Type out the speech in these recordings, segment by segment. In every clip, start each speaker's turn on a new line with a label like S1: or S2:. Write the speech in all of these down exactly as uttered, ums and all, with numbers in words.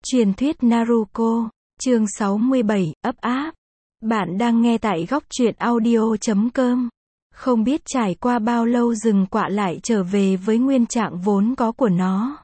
S1: Truyền thuyết Naruto, chương sáu mươi bảy, ấp áp. Bạn đang nghe tại góc truyện audio chấm com. Không biết trải qua bao lâu rừng quạ lại trở về với nguyên trạng vốn có của nó.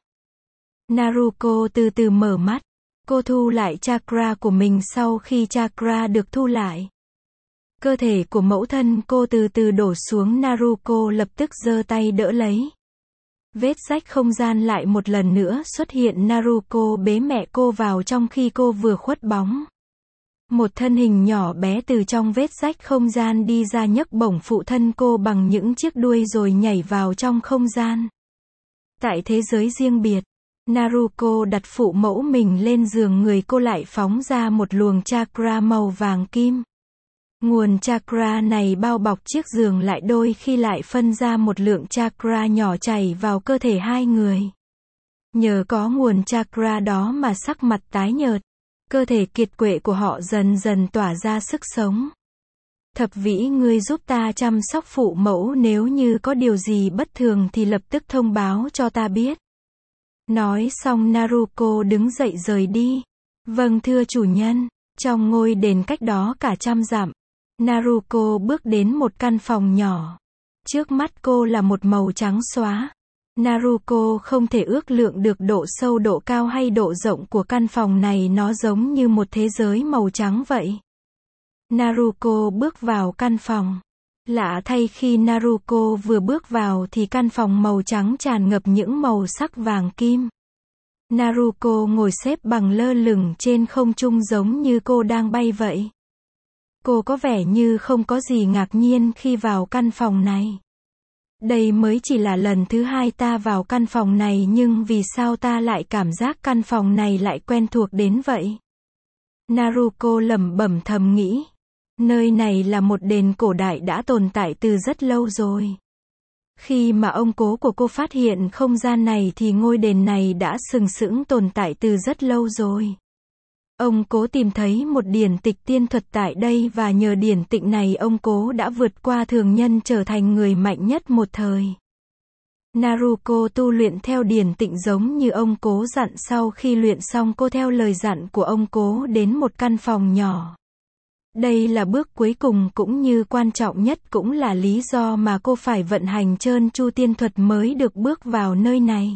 S1: Naruto từ từ mở mắt. Cô thu lại chakra của mình sau khi chakra được thu lại. Cơ thể của mẫu thân cô từ từ đổ xuống, Naruto lập tức giơ tay đỡ lấy. Vết rách không gian lại một lần nữa xuất hiện, Naruto bế mẹ cô vào trong khi cô vừa khuất bóng. Một thân hình nhỏ bé từ trong vết rách không gian đi ra, nhấc bổng phụ thân cô bằng những chiếc đuôi rồi nhảy vào trong không gian. Tại thế giới riêng biệt, Naruto đặt phụ mẫu mình lên giường, người cô lại phóng ra một luồng chakra màu vàng kim. Nguồn chakra này bao bọc chiếc giường lại, đôi khi lại phân ra một lượng chakra nhỏ chảy vào cơ thể hai người. Nhờ có nguồn chakra đó mà sắc mặt tái nhợt, cơ thể kiệt quệ của họ dần dần tỏa ra sức sống. Thập vĩ, ngươi giúp ta chăm sóc phụ mẫu, nếu như có điều gì bất thường thì lập tức thông báo cho ta biết. Nói xong Naruto đứng dậy rời đi. Vâng thưa chủ nhân. Trong ngôi đền cách đó cả trăm dặm, Naruto bước đến một căn phòng nhỏ. Trước mắt cô là một màu trắng xóa. Naruto không thể ước lượng được độ sâu, độ cao hay độ rộng của căn phòng này, nó giống như một thế giới màu trắng vậy. Naruto bước vào căn phòng. Lạ thay, khi Naruto vừa bước vào thì căn phòng màu trắng tràn ngập những màu sắc vàng kim. Naruto ngồi xếp bằng lơ lửng trên không trung giống như cô đang bay vậy. Cô có vẻ như không có gì ngạc nhiên khi vào căn phòng này. Đây mới chỉ là lần thứ hai ta vào căn phòng này, nhưng vì sao ta lại cảm giác căn phòng này lại quen thuộc đến vậy? Naruto lẩm bẩm thầm nghĩ. Nơi này là một đền cổ đại đã tồn tại từ rất lâu rồi. Khi mà ông cố của cô phát hiện không gian này thì ngôi đền này đã sừng sững tồn tại từ rất lâu rồi. Ông cố tìm thấy một điển tịch tiên thuật tại đây, và nhờ điển tịch này ông cố đã vượt qua thường nhân, trở thành người mạnh nhất một thời. Naruto tu luyện theo điển tịch giống như ông cố dặn. Sau khi luyện xong, cô theo lời dặn của ông cố đến một căn phòng nhỏ. Đây là bước cuối cùng cũng như quan trọng nhất, cũng là lý do mà cô phải vận hành trơn tru tiên thuật mới được bước vào nơi này.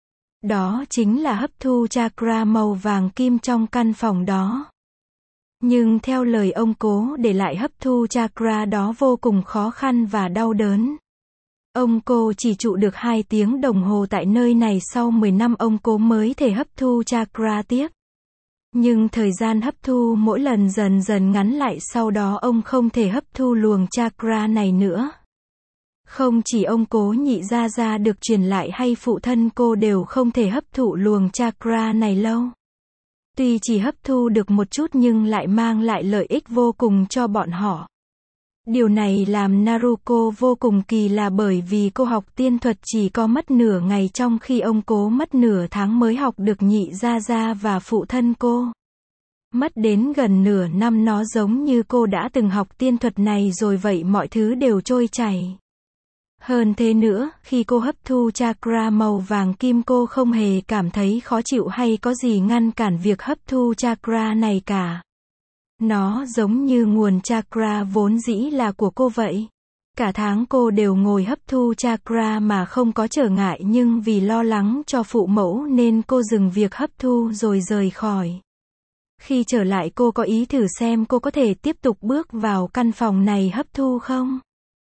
S1: Đó chính là hấp thu chakra màu vàng kim trong căn phòng đó. Nhưng theo lời ông cố, để lại hấp thu chakra đó vô cùng khó khăn và đau đớn. Ông cố chỉ trụ được hai tiếng đồng hồ tại nơi này, sau mười năm ông cố mới thể hấp thu chakra tiếp. Nhưng thời gian hấp thu mỗi lần dần dần ngắn lại, sau đó ông không thể hấp thu luồng chakra này nữa. Không chỉ ông cố nhị gia gia được truyền lại hay phụ thân cô đều không thể hấp thụ luồng chakra này lâu. Tuy chỉ hấp thu được một chút nhưng lại mang lại lợi ích vô cùng cho bọn họ. Điều này làm Naruto vô cùng kỳ lạ, bởi vì cô học tiên thuật chỉ có mất nửa ngày, trong khi ông cố mất nửa tháng mới học được nhị gia gia và phụ thân cô. Mất đến gần nửa năm, nó giống như cô đã từng học tiên thuật này rồi vậy, mọi thứ đều trôi chảy. Hơn thế nữa, khi cô hấp thu chakra màu vàng kim, cô không hề cảm thấy khó chịu hay có gì ngăn cản việc hấp thu chakra này cả. Nó giống như nguồn chakra vốn dĩ là của cô vậy. Cả tháng cô đều ngồi hấp thu chakra mà không có trở ngại, nhưng vì lo lắng cho phụ mẫu nên cô dừng việc hấp thu rồi rời khỏi. Khi trở lại, cô có ý thử xem cô có thể tiếp tục bước vào căn phòng này hấp thu không.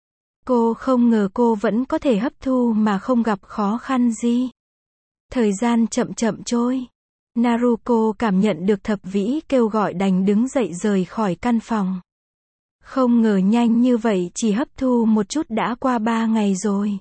S1: Cô không ngờ cô vẫn có thể hấp thu mà không gặp khó khăn gì. Thời gian chậm chậm trôi. Naruto cảm nhận được thập vĩ kêu gọi, đành đứng dậy rời khỏi căn phòng. Không ngờ nhanh như vậy, chỉ hấp thu một chút đã qua ba ngày rồi.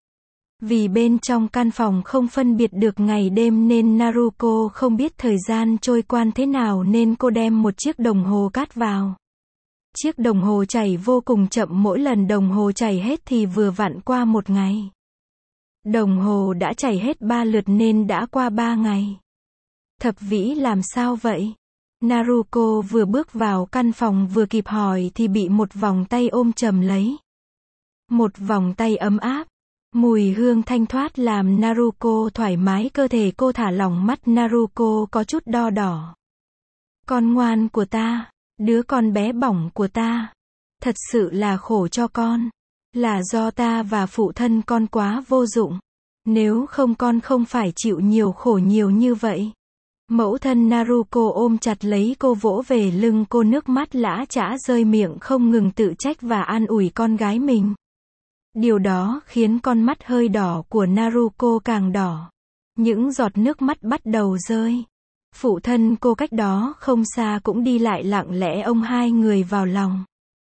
S1: Vì bên trong căn phòng không phân biệt được ngày đêm nên Naruto không biết thời gian trôi qua thế nào, nên cô đem một chiếc đồng hồ cát vào. Chiếc đồng hồ chảy vô cùng chậm, mỗi lần đồng hồ chảy hết thì vừa vặn qua một ngày. Đồng hồ đã chảy hết ba lượt nên đã qua ba ngày. Thập vĩ làm sao vậy? Naruto vừa bước vào căn phòng vừa kịp hỏi thì bị một vòng tay ôm chầm lấy. Một vòng tay ấm áp. Mùi hương thanh thoát làm Naruko thoải mái cơ thể, cô thả lỏng mắt. Naruko có chút đo đỏ. Con ngoan của ta, đứa con bé bỏng của ta. Thật sự là khổ cho con. Là do ta và phụ thân con quá vô dụng. Nếu không con không phải chịu nhiều khổ nhiều như vậy. Mẫu thân Naruko ôm chặt lấy cô, vỗ về lưng cô, nước mắt lã chã rơi, miệng không ngừng tự trách và an ủi con gái mình. Điều đó khiến con mắt hơi đỏ của Naruko càng đỏ. Những giọt nước mắt bắt đầu rơi. Phụ thân cô cách đó không xa cũng đi lại lặng lẽ ôm hai người vào lòng.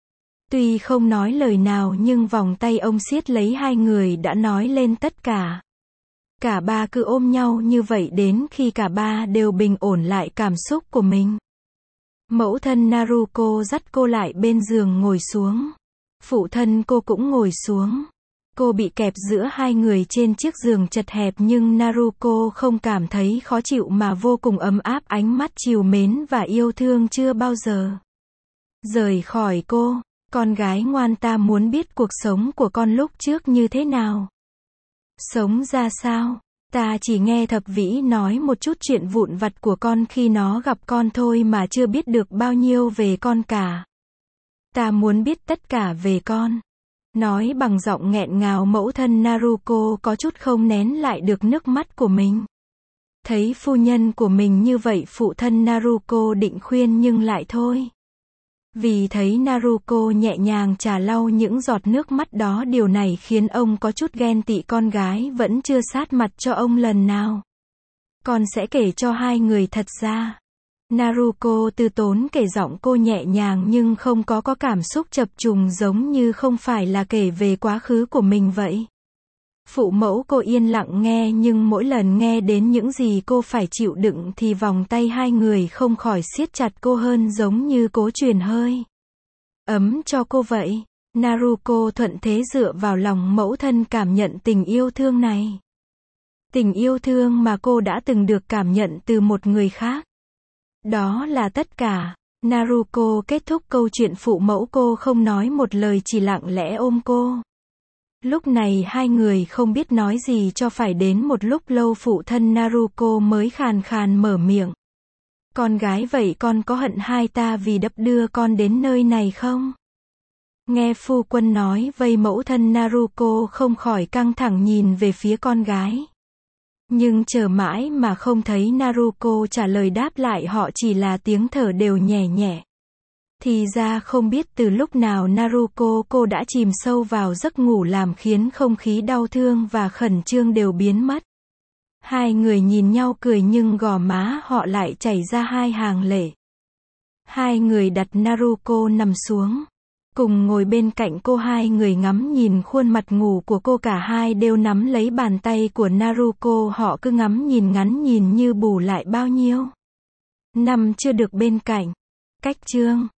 S1: Tuy không nói lời nào nhưng vòng tay ông siết lấy hai người đã nói lên tất cả. Cả ba cứ ôm nhau như vậy đến khi cả ba đều bình ổn lại cảm xúc của mình. Mẫu thân Naruko dắt cô lại bên giường ngồi xuống. Phụ thân cô cũng ngồi xuống. Cô bị kẹp giữa hai người trên chiếc giường chật hẹp nhưng Naruko không cảm thấy khó chịu mà vô cùng ấm áp, ánh mắt trìu mến và yêu thương chưa bao giờ rời khỏi cô. Con gái ngoan, ta muốn biết cuộc sống của con lúc trước như thế nào. Sống ra sao? Ta chỉ nghe Thập Vĩ nói một chút chuyện vụn vặt của con khi nó gặp con thôi mà chưa biết được bao nhiêu về con cả. Ta muốn biết tất cả về con. Nói bằng giọng nghẹn ngào, mẫu thân Naruko có chút không nén lại được nước mắt của mình. Thấy phu nhân của mình như vậy, phụ thân Naruko định khuyên nhưng lại thôi. Vì thấy Naruko nhẹ nhàng chà lau những giọt nước mắt đó, điều này khiến ông có chút ghen tị, con gái vẫn chưa sát mặt cho ông lần nào. Con sẽ kể cho hai người thật ra. Naruko từ tốn kể, giọng cô nhẹ nhàng nhưng không có có cảm xúc chập trùng, giống như không phải là kể về quá khứ của mình vậy. Phụ mẫu cô yên lặng nghe, nhưng mỗi lần nghe đến những gì cô phải chịu đựng thì vòng tay hai người không khỏi siết chặt cô hơn, giống như cố truyền hơi ấm cho cô vậy. Naruko thuận thế dựa vào lòng mẫu thân, cảm nhận tình yêu thương này. Tình yêu thương mà cô đã từng được cảm nhận từ một người khác. Đó là tất cả. Naruko kết thúc câu chuyện, phụ mẫu cô không nói một lời, chỉ lặng lẽ ôm cô. Lúc này hai người không biết nói gì cho phải đến một lúc lâu phụ thân Naruko mới khàn khàn mở miệng. Con gái, vậy con có hận hai ta vì đắp đưa con đến nơi này không? Nghe phu quân nói vây, mẫu thân Naruko không khỏi căng thẳng nhìn về phía con gái. Nhưng chờ mãi mà không thấy Naruko trả lời đáp lại, họ chỉ là tiếng thở đều nhẹ nhẹ. Thì ra không biết từ lúc nào Naruko cô đã chìm sâu vào giấc ngủ, làm khiến không khí đau thương và khẩn trương đều biến mất. Hai người nhìn nhau cười nhưng gò má họ lại chảy ra hai hàng lệ. Hai người đặt Naruko nằm xuống. Cùng ngồi bên cạnh cô, hai người ngắm nhìn khuôn mặt ngủ của cô, cả hai đều nắm lấy bàn tay của Naruko, họ cứ ngắm nhìn ngắn nhìn như bù lại bao nhiêu năm chưa được bên cạnh. Cách chương